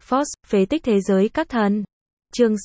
Force, phế tích thế giới các thần. Chương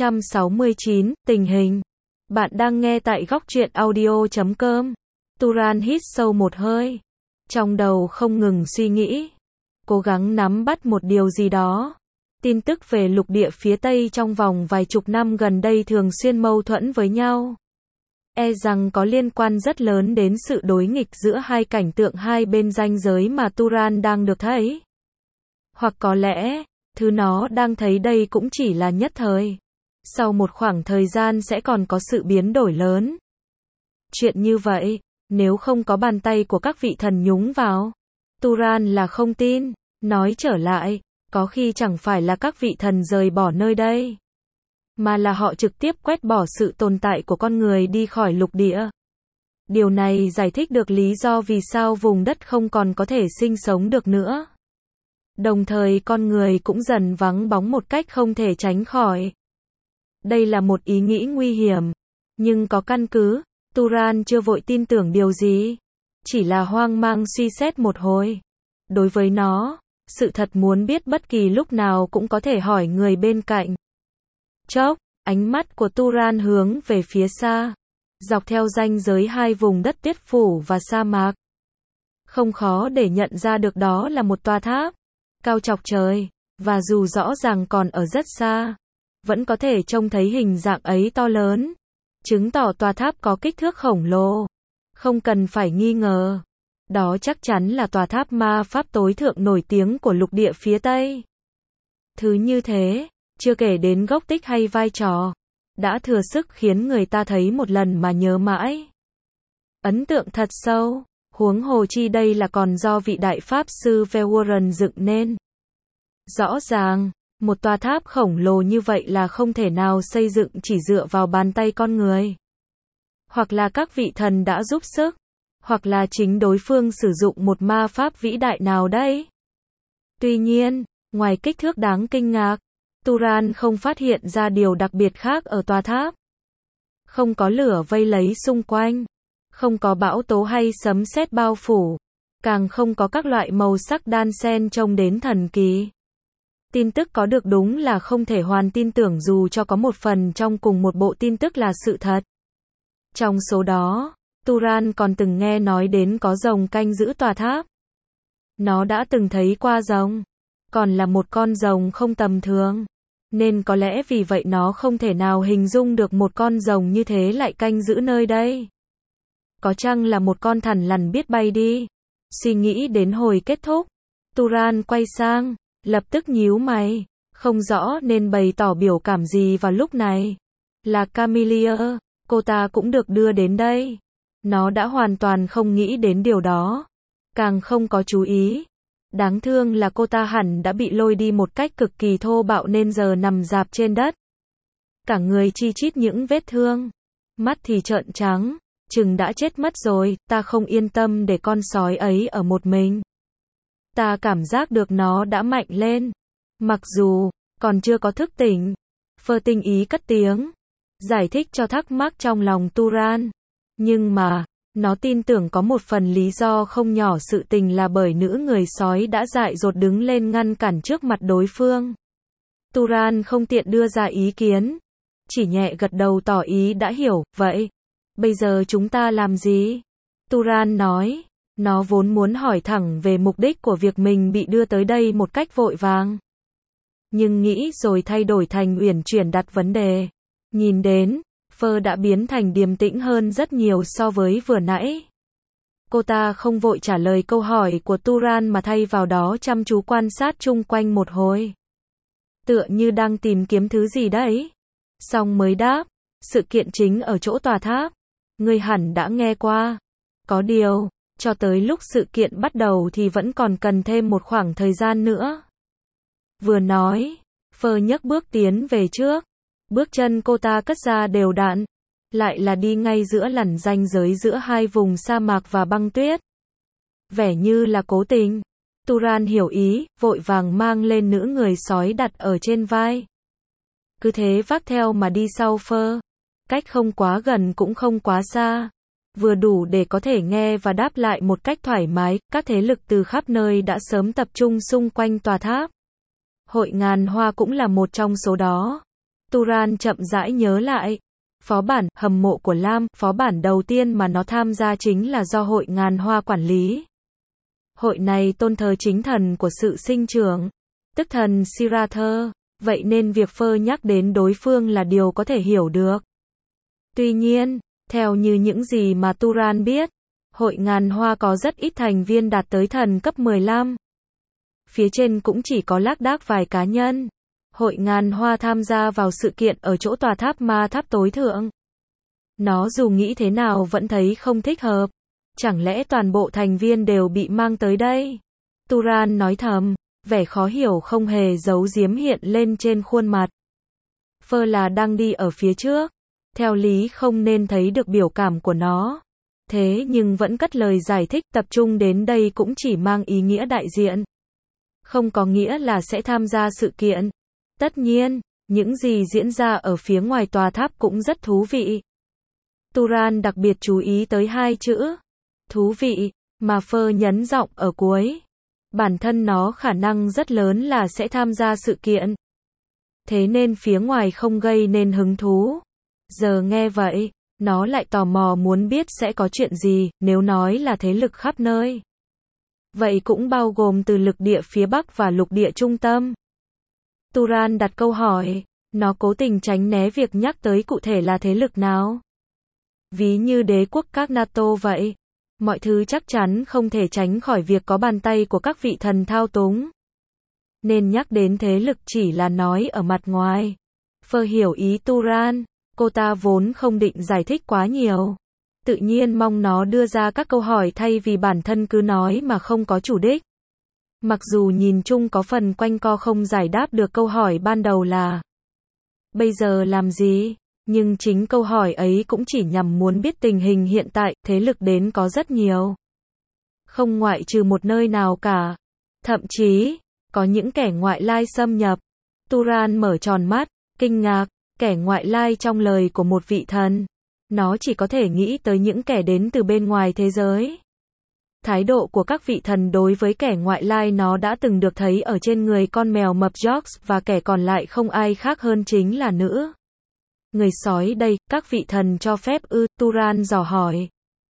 669, tình hình. Bạn đang nghe tại góc truyện audio.com. Turan hít sâu một hơi. Trong đầu không ngừng suy nghĩ. Cố gắng nắm bắt một điều gì đó. Tin tức về lục địa phía Tây trong vòng vài chục năm gần đây thường xuyên mâu thuẫn với nhau. E rằng có liên quan rất lớn đến sự đối nghịch giữa hai cảnh tượng hai bên ranh giới mà Turan đang được thấy. Hoặc có lẽ, thứ nó đang thấy đây cũng chỉ là nhất thời. Sau một khoảng thời gian sẽ còn có sự biến đổi lớn. Chuyện như vậy, nếu không có bàn tay của các vị thần nhúng vào, Turan là không tin. Nói trở lại, có khi chẳng phải là các vị thần rời bỏ nơi đây, mà là họ trực tiếp quét bỏ sự tồn tại của con người đi khỏi lục địa. Điều này giải thích được lý do vì sao vùng đất không còn có thể sinh sống được nữa. Đồng thời con người cũng dần vắng bóng một cách không thể tránh khỏi. Đây là một ý nghĩ nguy hiểm, nhưng có căn cứ. Turan chưa vội tin tưởng điều gì, chỉ là hoang mang suy xét một hồi. Đối với nó, sự thật muốn biết bất kỳ lúc nào cũng có thể hỏi người bên cạnh. Chốc, ánh mắt của Turan hướng về phía xa, dọc theo ranh giới hai vùng đất tuyết phủ và sa mạc. Không khó để nhận ra được đó là một tòa tháp, cao chọc trời, và dù rõ ràng còn ở rất xa, vẫn có thể trông thấy hình dạng ấy to lớn, chứng tỏ tòa tháp có kích thước khổng lồ. Không cần phải nghi ngờ, đó chắc chắn là tòa tháp ma pháp tối thượng nổi tiếng của lục địa phía Tây. Thứ như thế, chưa kể đến gốc tích hay vai trò, đã thừa sức khiến người ta thấy một lần mà nhớ mãi. Ấn tượng thật sâu, huống hồ chi đây là còn do vị đại pháp sư Velwarren dựng nên. Rõ ràng, một tòa tháp khổng lồ như vậy là không thể nào xây dựng chỉ dựa vào bàn tay con người. Hoặc là các vị thần đã giúp sức, hoặc là chính đối phương sử dụng một ma pháp vĩ đại nào đấy. Tuy nhiên, ngoài kích thước đáng kinh ngạc, Turan không phát hiện ra điều đặc biệt khác ở tòa tháp. Không có lửa vây lấy xung quanh, không có bão tố hay sấm sét bao phủ, càng không có các loại màu sắc đan xen trông đến thần kỳ. Tin tức có được đúng là không thể hoàn tin tưởng dù cho có một phần trong cùng một bộ tin tức là sự thật. Trong số đó, Turan còn từng nghe nói đến có rồng canh giữ tòa tháp. Nó đã từng thấy qua rồng, còn là một con rồng không tầm thường, nên có lẽ vì vậy nó không thể nào hình dung được một con rồng như thế lại canh giữ nơi đây. Có chăng là một con thằn lằn biết bay đi? Suy nghĩ đến hồi kết thúc, Turan quay sang, lập tức nhíu mày, không rõ nên bày tỏ biểu cảm gì vào lúc này. Là Camellia, cô ta cũng được đưa đến đây. Nó đã hoàn toàn không nghĩ đến điều đó, càng không có chú ý. Đáng thương là cô ta hẳn đã bị lôi đi một cách cực kỳ thô bạo nên giờ nằm rạp trên đất. Cả người chi chít những vết thương, mắt thì trợn trắng, chừng đã chết mất rồi. Ta không yên tâm để con sói ấy ở một mình. Ta cảm giác được nó đã mạnh lên, mặc dù còn chưa có thức tỉnh. Phơ tinh ý cất tiếng, giải thích cho thắc mắc trong lòng Turan. Nhưng mà, nó tin tưởng có một phần lý do không nhỏ sự tình là bởi nữ người sói đã dại dột đứng lên ngăn cản trước mặt đối phương. Turan không tiện đưa ra ý kiến, chỉ nhẹ gật đầu tỏ ý đã hiểu. Vậy, bây giờ chúng ta làm gì? Turan nói, nó vốn muốn hỏi thẳng về mục đích của việc mình bị đưa tới đây một cách vội vàng. Nhưng nghĩ rồi thay đổi thành uyển chuyển đặt vấn đề. Nhìn đến, Phơ đã biến thành điềm tĩnh hơn rất nhiều so với vừa nãy. Cô ta không vội trả lời câu hỏi của Turan mà thay vào đó chăm chú quan sát chung quanh một hồi. Tựa như đang tìm kiếm thứ gì đấy. Xong mới đáp, sự kiện chính ở chỗ tòa tháp. Ngươi hẳn đã nghe qua. Có điều, cho tới lúc sự kiện bắt đầu thì vẫn còn cần thêm một khoảng thời gian nữa. Vừa nói, Phơ nhấc bước tiến về trước. Bước chân cô ta cất ra đều đặn, lại là đi ngay giữa lằn ranh giới giữa hai vùng sa mạc và băng tuyết. Vẻ như là cố tình. Turan hiểu ý, vội vàng mang lên nữ người sói đặt ở trên vai. Cứ thế vác theo mà đi sau Phơ. Cách không quá gần cũng không quá xa. Vừa đủ để có thể nghe và đáp lại một cách thoải mái. Các thế lực từ khắp nơi đã sớm tập trung xung quanh tòa tháp. Hội ngàn hoa cũng là một trong số đó. Turan chậm rãi nhớ lại. Phó bản, hầm mộ của Lam, phó bản đầu tiên mà nó tham gia chính là do hội ngàn hoa quản lý. Hội này tôn thờ chính thần của sự sinh trưởng, tức thần Sirather, vậy nên việc Phơ nhắc đến đối phương là điều có thể hiểu được. Tuy nhiên, theo như những gì mà Turan biết, hội ngàn hoa có rất ít thành viên đạt tới thần cấp 15. Phía trên cũng chỉ có lác đác vài cá nhân. Hội ngàn hoa tham gia vào sự kiện ở chỗ tòa tháp ma tháp tối thượng. Nó dù nghĩ thế nào vẫn thấy không thích hợp. Chẳng lẽ toàn bộ thành viên đều bị mang tới đây? Turan nói thầm, vẻ khó hiểu không hề giấu giếm hiện lên trên khuôn mặt. Phơ là đang đi ở phía trước. Theo lý không nên thấy được biểu cảm của nó. Thế nhưng vẫn cất lời giải thích tập trung đến đây cũng chỉ mang ý nghĩa đại diện. Không có nghĩa là sẽ tham gia sự kiện. Tất nhiên, những gì diễn ra ở phía ngoài tòa tháp cũng rất thú vị. Turan đặc biệt chú ý tới hai chữ thú vị mà Phơ nhấn giọng ở cuối. Bản thân nó khả năng rất lớn là sẽ tham gia sự kiện. Thế nên phía ngoài không gây nên hứng thú. Giờ nghe vậy, nó lại tò mò muốn biết sẽ có chuyện gì, nếu nói là thế lực khắp nơi. Vậy cũng bao gồm từ lục địa phía Bắc và lục địa trung tâm. Turan đặt câu hỏi, nó cố tình tránh né việc nhắc tới cụ thể là thế lực nào. Ví như đế quốc các NATO vậy. Mọi thứ chắc chắn không thể tránh khỏi việc có bàn tay của các vị thần thao túng. Nên nhắc đến thế lực chỉ là nói ở mặt ngoài. Phơ hiểu ý Turan, cô ta vốn không định giải thích quá nhiều. Tự nhiên mong nó đưa ra các câu hỏi thay vì bản thân cứ nói mà không có chủ đích. Mặc dù nhìn chung có phần quanh co không giải đáp được câu hỏi ban đầu là bây giờ làm gì, nhưng chính câu hỏi ấy cũng chỉ nhằm muốn biết tình hình hiện tại, thế lực đến có rất nhiều. Không ngoại trừ một nơi nào cả. Thậm chí, có những kẻ ngoại lai xâm nhập. Turan mở tròn mắt, kinh ngạc, kẻ ngoại lai trong lời của một vị thần. Nó chỉ có thể nghĩ tới những kẻ đến từ bên ngoài thế giới. Thái độ của các vị thần đối với kẻ ngoại lai nó đã từng được thấy ở trên người con mèo mập George và kẻ còn lại không ai khác hơn chính là nữ. Người sói đây, các vị thần cho phép ư? Turan dò hỏi.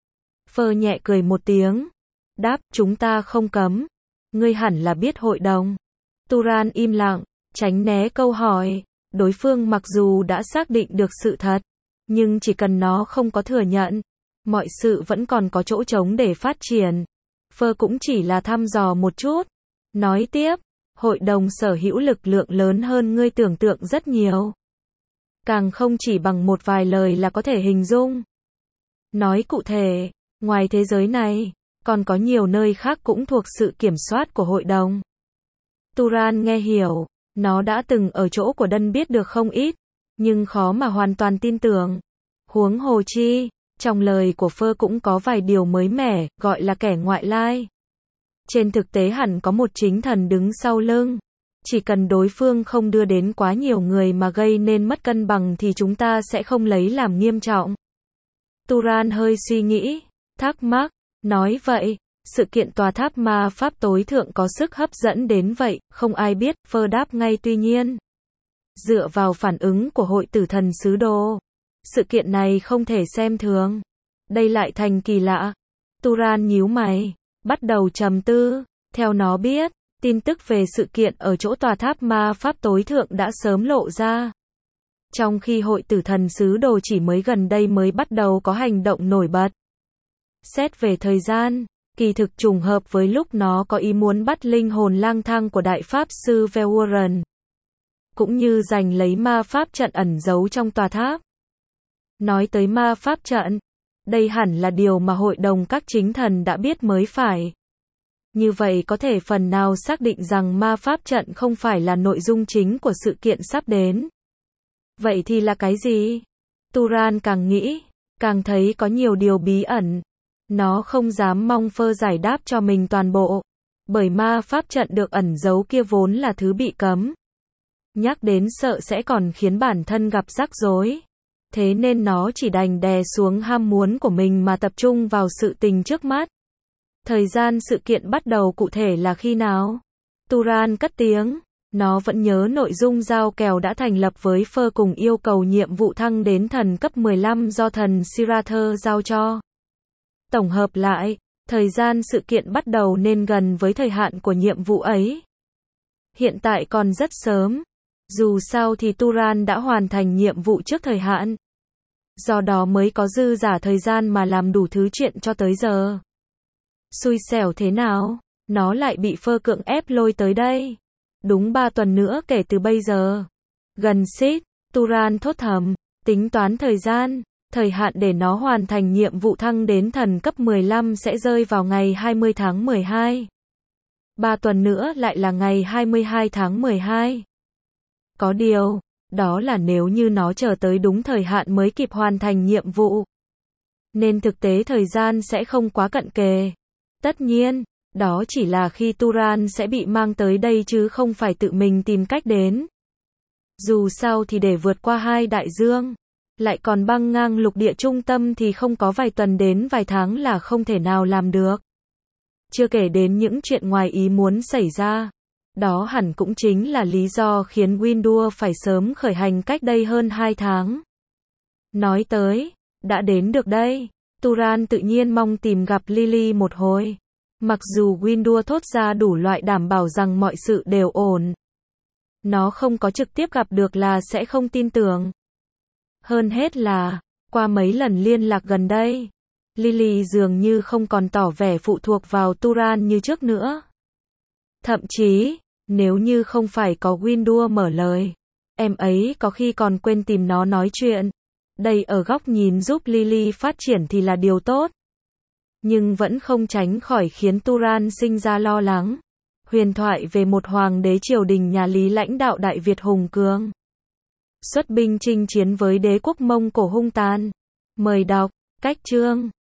Phơ nhẹ cười một tiếng. Đáp, chúng ta không cấm. Ngươi hẳn là biết hội đồng. Turan im lặng, tránh né câu hỏi. Đối phương mặc dù đã xác định được sự thật, nhưng chỉ cần nó không có thừa nhận, mọi sự vẫn còn có chỗ trống để phát triển. Phơ cũng chỉ là thăm dò một chút. Nói tiếp, hội đồng sở hữu lực lượng lớn hơn ngươi tưởng tượng rất nhiều. Càng không chỉ bằng một vài lời là có thể hình dung. Nói cụ thể, ngoài thế giới này, còn có nhiều nơi khác cũng thuộc sự kiểm soát của hội đồng. Turan nghe hiểu, nó đã từng ở chỗ của Đân biết được không ít, nhưng khó mà hoàn toàn tin tưởng. Huống hồ chi, trong lời của Phơ cũng có vài điều mới mẻ, gọi là kẻ ngoại lai. Trên thực tế hẳn có một chính thần đứng sau lưng. Chỉ cần đối phương không đưa đến quá nhiều người mà gây nên mất cân bằng thì chúng ta sẽ không lấy làm nghiêm trọng. Turan hơi suy nghĩ, thắc mắc, nói vậy, sự kiện tòa tháp ma pháp tối thượng có sức hấp dẫn đến vậy, không ai biết, Phơ đáp ngay tuy nhiên. Dựa vào phản ứng của hội tử thần sứ đồ, sự kiện này không thể xem thường. Đây lại thành kỳ lạ. Turan nhíu mày, bắt đầu trầm tư, theo nó biết. Tin tức về sự kiện ở chỗ tòa tháp ma pháp tối thượng đã sớm lộ ra. Trong khi hội tử thần sứ đồ chỉ mới gần đây mới bắt đầu có hành động nổi bật. Xét về thời gian, kỳ thực trùng hợp với lúc nó có ý muốn bắt linh hồn lang thang của đại pháp sư Velwarren. Cũng như giành lấy ma pháp trận ẩn giấu trong tòa tháp. Nói tới ma pháp trận, đây hẳn là điều mà hội đồng các chính thần đã biết mới phải. Như vậy có thể phần nào xác định rằng ma pháp trận không phải là nội dung chính của sự kiện sắp đến. Vậy thì là cái gì? Turan càng nghĩ, càng thấy có nhiều điều bí ẩn. Nó không dám mong Phơ giải đáp cho mình toàn bộ. Bởi ma pháp trận được ẩn giấu kia vốn là thứ bị cấm. Nhắc đến sợ sẽ còn khiến bản thân gặp rắc rối. Thế nên nó chỉ đành đè xuống ham muốn của mình mà tập trung vào sự tình trước mắt. Thời gian sự kiện bắt đầu cụ thể là khi nào? Turan cất tiếng. Nó vẫn nhớ nội dung giao kèo đã thành lập với Phơ cùng yêu cầu nhiệm vụ thăng đến thần cấp 15 do thần Sirathơ giao cho. Tổng hợp lại, thời gian sự kiện bắt đầu nên gần với thời hạn của nhiệm vụ ấy. Hiện tại còn rất sớm. Dù sao thì Turan đã hoàn thành nhiệm vụ trước thời hạn. Do đó mới có dư giả thời gian mà làm đủ thứ chuyện cho tới giờ. Xui xẻo thế nào, nó lại bị Phơ cưỡng ép lôi tới đây. Đúng 3 tuần nữa kể từ bây giờ. Gần xít, Turan thốt thầm, tính toán thời gian. Thời hạn để nó hoàn thành nhiệm vụ thăng đến thần cấp 15 sẽ rơi vào ngày 20 tháng 12. 3 tuần nữa lại là ngày 22 tháng 12. Có điều, đó là nếu như nó chờ tới đúng thời hạn mới kịp hoàn thành nhiệm vụ. Nên thực tế thời gian sẽ không quá cận kề. Tất nhiên, đó chỉ là khi Turan sẽ bị mang tới đây chứ không phải tự mình tìm cách đến. Dù sao thì để vượt qua 2 đại dương, lại còn băng ngang lục địa trung tâm thì không có vài tuần đến vài tháng là không thể nào làm được. Chưa kể đến những chuyện ngoài ý muốn xảy ra. Đó hẳn cũng chính là lý do khiến Windur phải sớm khởi hành cách đây hơn 2 tháng. Nói tới, đã đến được đây, Turan tự nhiên mong tìm gặp Lily một hồi. Mặc dù Windur thốt ra đủ loại đảm bảo rằng mọi sự đều ổn. Nó không có trực tiếp gặp được là sẽ không tin tưởng. Hơn hết là, qua mấy lần liên lạc gần đây, Lily dường như không còn tỏ vẻ phụ thuộc vào Turan như trước nữa. Thậm chí, nếu như không phải có Windur mở lời, em ấy có khi còn quên tìm nó nói chuyện. Đây ở góc nhìn giúp Lily phát triển thì là điều tốt. Nhưng vẫn không tránh khỏi khiến Turan sinh ra lo lắng. Huyền thoại về một hoàng đế triều đình nhà Lý lãnh đạo Đại Việt hùng cường. Xuất binh chinh chiến với đế quốc Mông Cổ hung tàn. Mời đọc, cách chương.